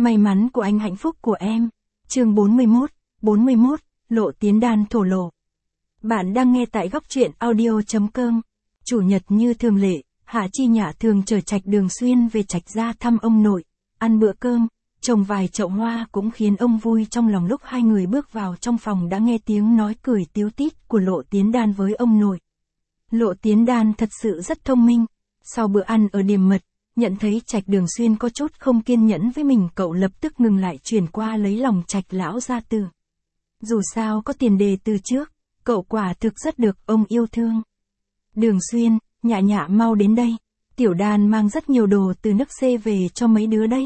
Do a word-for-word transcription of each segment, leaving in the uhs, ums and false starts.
May mắn của anh hạnh phúc của em. Chương bốn mươi mốt, bốn mươi mốt, Lộ Tiến Đan thổ lộ. Bạn đang nghe tại góc truyện audio chấm com. Chủ nhật như thường lệ, Hạ Chi Nhã thường chở Trạch Đường Xuyên về Trạch gia thăm ông nội, ăn bữa cơm, trồng vài chậu hoa cũng khiến ông vui trong lòng. Lúc hai người bước vào trong phòng đã nghe tiếng nói cười tíu tít của Lộ Tiến Đan với ông nội. Lộ Tiến Đan thật sự rất thông minh. Sau bữa ăn ở Điềm Mật, nhận thấy Trạch Đường Xuyên có chút không kiên nhẫn với mình, cậu lập tức ngừng lại chuyển qua lấy lòng Trạch lão gia tử. Dù sao có tiền đề từ trước, cậu quả thực rất được ông yêu thương. Đường Xuyên, Nhã Nhã mau đến đây. Tiểu Đan mang rất nhiều đồ từ nước C về cho mấy đứa đây.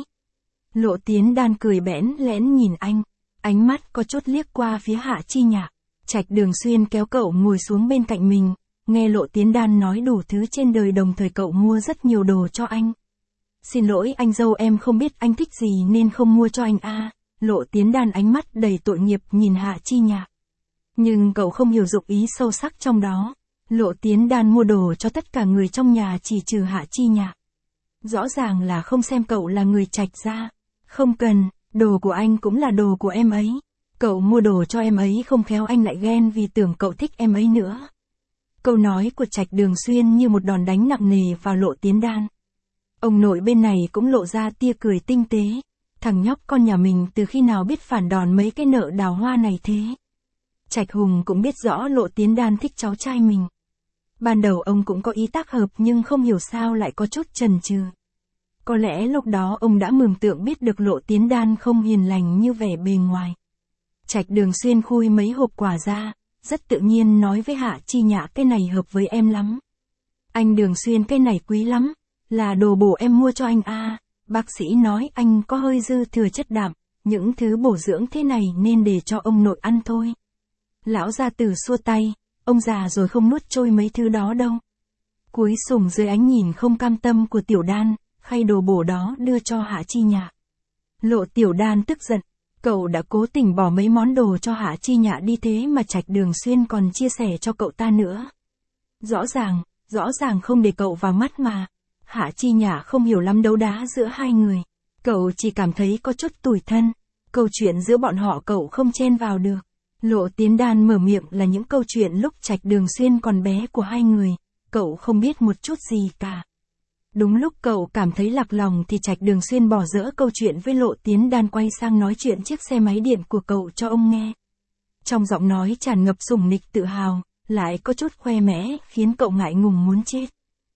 Lộ Tiến Đan cười bẽn lẽn nhìn anh, ánh mắt có chút liếc qua phía Hạ Chi Nhã. Trạch Đường Xuyên kéo cậu ngồi xuống bên cạnh mình, nghe Lộ Tiến Đan nói đủ thứ trên đời, đồng thời cậu mua rất nhiều đồ cho anh. Xin lỗi anh dâu, em không biết anh thích gì nên không mua cho anh a. À. Lộ Tiến Đan ánh mắt đầy tội nghiệp nhìn Hạ Chi Nhã. Nhưng cậu không hiểu dụng ý sâu sắc trong đó. Lộ Tiến Đan mua đồ cho tất cả người trong nhà chỉ trừ Hạ Chi Nhã. Rõ ràng là không xem cậu là người Trạch gia. Không cần, đồ của anh cũng là đồ của em ấy. Cậu mua đồ cho em ấy không khéo anh lại ghen vì tưởng cậu thích em ấy nữa. Câu nói của Trạch Đường Xuyên như một đòn đánh nặng nề vào Lộ Tiến Đan. Ông nội bên này cũng lộ ra tia cười tinh tế. Thằng nhóc con nhà mình từ khi nào biết phản đòn mấy cái nợ đào hoa này thế. Trạch Hùng cũng biết rõ Lộ Tiến Đan thích cháu trai mình. Ban đầu ông cũng có ý tác hợp nhưng không hiểu sao lại có chút chần chừ. Có lẽ lúc đó ông đã mường tượng biết được Lộ Tiến Đan không hiền lành như vẻ bề ngoài. Trạch Đường Xuyên khui mấy hộp quà ra, rất tự nhiên nói với Hạ Chi Nhã, cái này hợp với em lắm. Anh Đường Xuyên, cái này quý lắm, là đồ bổ em mua cho anh a. À. Bác sĩ nói anh có hơi dư thừa chất đạm, những thứ bổ dưỡng thế này nên để cho ông nội ăn thôi. Lão gia tử xua tay, ông già rồi không nuốt trôi mấy thứ đó đâu. Cúi sùng dưới ánh nhìn không cam tâm của Tiểu Đan, khay đồ bổ đó đưa cho Hạ Chi Nhã. Lộ Tiểu Đan tức giận, cậu đã cố tình bỏ mấy món đồ cho Hạ Chi Nhã đi thế mà Trạch Đường Xuyên còn chia sẻ cho cậu ta nữa. Rõ ràng, rõ ràng không để cậu vào mắt mà. Hạ Chi Nhã không hiểu lắm đấu đá giữa hai người. Cậu chỉ cảm thấy có chút tủi thân. Câu chuyện giữa bọn họ cậu không chen vào được. Lộ Tiến Đan mở miệng là những câu chuyện lúc Trạch Đường Xuyên còn bé của hai người. Cậu không biết một chút gì cả. Đúng lúc cậu cảm thấy lạc lòng thì Trạch Đường Xuyên bỏ dỡ câu chuyện với Lộ Tiến Đan, quay sang nói chuyện chiếc xe máy điện của cậu cho ông nghe. Trong giọng nói tràn ngập sủng nịch tự hào, lại có chút khoe mẽ, khiến cậu ngại ngùng muốn chết.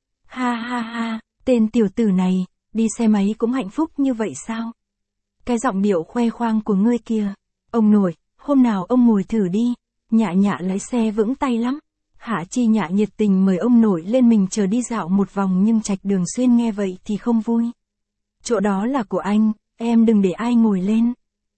Ha ha ha, tên tiểu tử này, đi xe máy cũng hạnh phúc như vậy sao? Cái giọng điệu khoe khoang của ngươi kia. Ông nội, hôm nào ông ngồi thử đi, Nhã Nhã lái xe vững tay lắm. Hạ Chi Nhã nhiệt tình mời ông nội lên mình chờ đi dạo một vòng, nhưng Trạch Đường Xuyên nghe vậy thì không vui. Chỗ đó là của anh, em đừng để ai ngồi lên.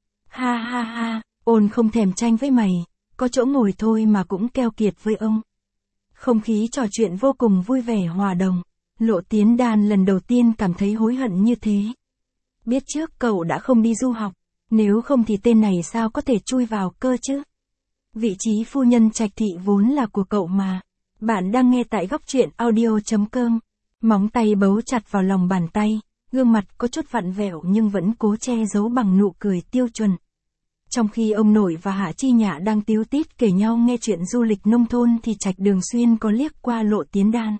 Ha ha ha, ôn không thèm tranh với mày, có chỗ ngồi thôi mà cũng keo kiệt với ông. Không khí trò chuyện vô cùng vui vẻ hòa đồng. Lộ Tiến Đan lần đầu tiên cảm thấy hối hận như thế. Biết trước cậu đã không đi du học, nếu không thì tên này sao có thể chui vào cơ chứ. Vị trí phu nhân Trạch thị vốn là của cậu mà. Bạn đang nghe tại góc truyện audio chấm com. Móng tay bấu chặt vào lòng bàn tay, gương mặt có chút vặn vẹo nhưng vẫn cố che giấu bằng nụ cười tiêu chuẩn. Trong khi ông nội và Hạ Chi Nhã đang tíu tít kể nhau nghe chuyện du lịch nông thôn thì Trạch Đường Xuyên có liếc qua Lộ Tiến Đan.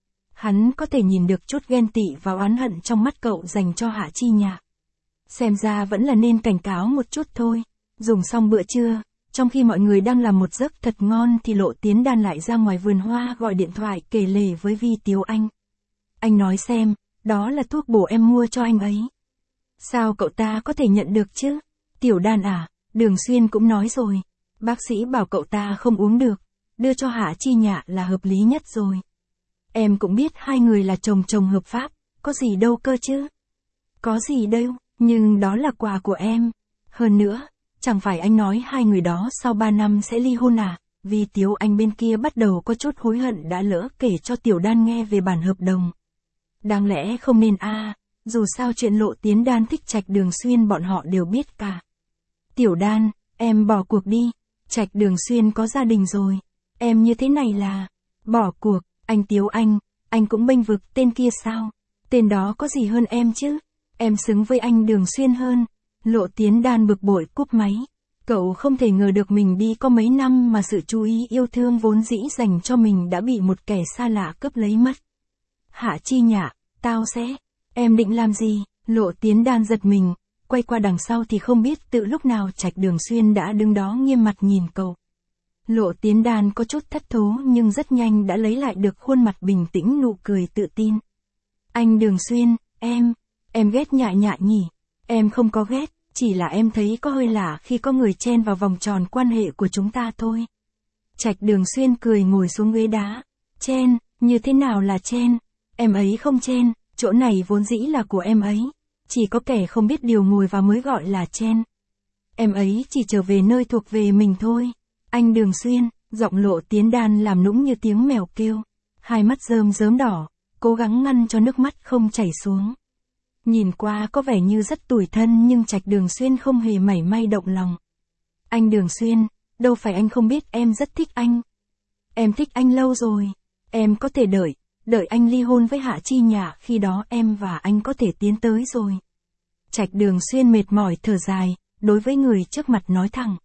Hắn có thể nhìn được chút ghen tị và oán hận trong mắt cậu dành cho Hạ Chi Nhã. Xem ra vẫn là nên cảnh cáo một chút thôi. Dùng xong bữa trưa, trong khi mọi người đang làm một giấc thật ngon thì Lộ Tiến Đan lại ra ngoài vườn hoa gọi điện thoại kể lể với Vi Tiếu Anh. Anh nói xem, đó là thuốc bổ em mua cho anh ấy. Sao cậu ta có thể nhận được chứ? Tiểu Đan à, Đường Xuyên cũng nói rồi. Bác sĩ bảo cậu ta không uống được, đưa cho Hạ Chi Nhã là hợp lý nhất rồi. Em cũng biết hai người là chồng chồng hợp pháp, có gì đâu cơ chứ. Có gì đâu, nhưng đó là quà của em. Hơn nữa, chẳng phải anh nói hai người đó sau ba năm sẽ ly hôn à? Vì Tiếu Anh bên kia bắt đầu có chút hối hận đã lỡ kể cho Tiểu Đan nghe về bản hợp đồng. Đáng lẽ không nên a, à, dù sao chuyện Lộ Tiến Đan thích Trạch Đường Xuyên bọn họ đều biết cả. Tiểu Đan, em bỏ cuộc đi, Trạch Đường Xuyên có gia đình rồi. Em như thế này là bỏ cuộc. Anh Tiếu Anh, anh cũng bênh vực tên kia sao? Tên đó có gì hơn em chứ? Em xứng với anh Đường Xuyên hơn, Lộ Tiến Đan bực bội cúp máy. Cậu không thể ngờ được mình đi có mấy năm mà sự chú ý yêu thương vốn dĩ dành cho mình đã bị một kẻ xa lạ cướp lấy mất. Hạ Chi Nhạ, tao sẽ... Em định làm gì? Lộ Tiến Đan giật mình, quay qua đằng sau thì không biết tự lúc nào Trạch Đường Xuyên đã đứng đó nghiêm mặt nhìn cậu. Lộ Tiến Đan có chút thất thố nhưng rất nhanh đã lấy lại được khuôn mặt bình tĩnh nụ cười tự tin. Anh Đường Xuyên, em, em ghét Nhạ Nhạ nhỉ? Em không có ghét, chỉ là em thấy có hơi lạ khi có người chen vào vòng tròn quan hệ của chúng ta thôi. Trạch Đường Xuyên cười ngồi xuống ghế đá. Chen, như thế nào là chen? Em ấy không chen, chỗ này vốn dĩ là của em ấy. Chỉ có kẻ không biết điều ngồi vào mới gọi là chen. Em ấy chỉ trở về nơi thuộc về mình thôi. Anh Đường Xuyên, giọng Lộ Tiến Đan làm nũng như tiếng mèo kêu. Hai mắt rơm rớm đỏ, cố gắng ngăn cho nước mắt không chảy xuống. Nhìn qua có vẻ như rất tủi thân nhưng Trạch Đường Xuyên không hề mảy may động lòng. Anh Đường Xuyên, đâu phải anh không biết em rất thích anh. Em thích anh lâu rồi. Em có thể đợi, đợi anh ly hôn với Hạ Chi Nhạ, khi đó em và anh có thể tiến tới rồi. Trạch Đường Xuyên mệt mỏi thở dài, đối với người trước mặt nói thẳng.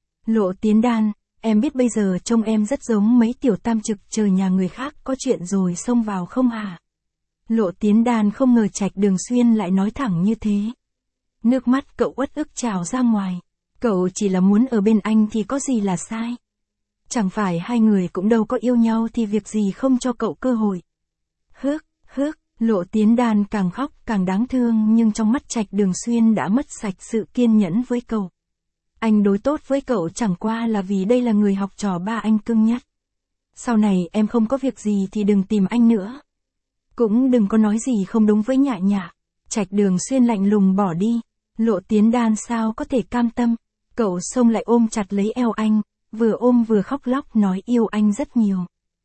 Lộ Tiến Đan, em biết bây giờ trông em rất giống mấy tiểu tam trực chờ nhà người khác có chuyện rồi xông vào không hả? Lộ Tiến Đan không ngờ Trạch Đường Xuyên lại nói thẳng như thế. Nước mắt cậu uất ức trào ra ngoài. Cậu chỉ là muốn ở bên anh thì có gì là sai? Chẳng phải hai người cũng đâu có yêu nhau thì việc gì không cho cậu cơ hội? Hước, hước, Lộ Tiến Đan càng khóc càng đáng thương nhưng trong mắt Trạch Đường Xuyên đã mất sạch sự kiên nhẫn với cậu. Anh đối tốt với cậu chẳng qua là vì đây là người học trò ba anh cưng nhất. Sau này em không có việc gì thì đừng tìm anh nữa. Cũng đừng có nói gì không đúng với Nhạ Nhạ. Trạch Đường Xuyên lạnh lùng bỏ đi. Lộ Tiến Đan sao có thể cam tâm. Cậu xông lại ôm chặt lấy eo anh, vừa ôm vừa khóc lóc nói yêu anh rất nhiều.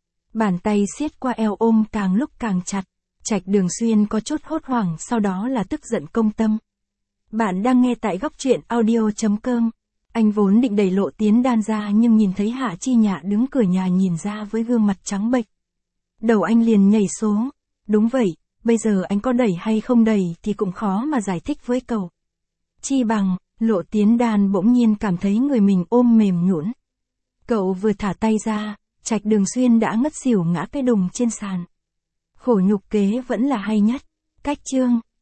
Bàn tay siết qua eo ôm càng lúc càng chặt. Trạch Đường Xuyên có chút hốt hoảng sau đó là tức giận công tâm. Bạn đang nghe tại góc truyện audio chấm com. Anh vốn định đẩy Lộ Tiến Đan ra nhưng nhìn thấy Hạ Chi Nhạ đứng cửa nhà nhìn ra với gương mặt trắng bệch. Đầu anh liền nhảy số. Đúng vậy, bây giờ anh có đẩy hay không đẩy thì cũng khó mà giải thích với cậu. Chi bằng, Lộ Tiến Đan bỗng nhiên cảm thấy người mình ôm mềm nhũn. Cậu vừa thả tay ra, Trạch Đường Xuyên đã ngất xỉu ngã cái đùng trên sàn. Khổ nhục kế vẫn là hay nhất. Cách chương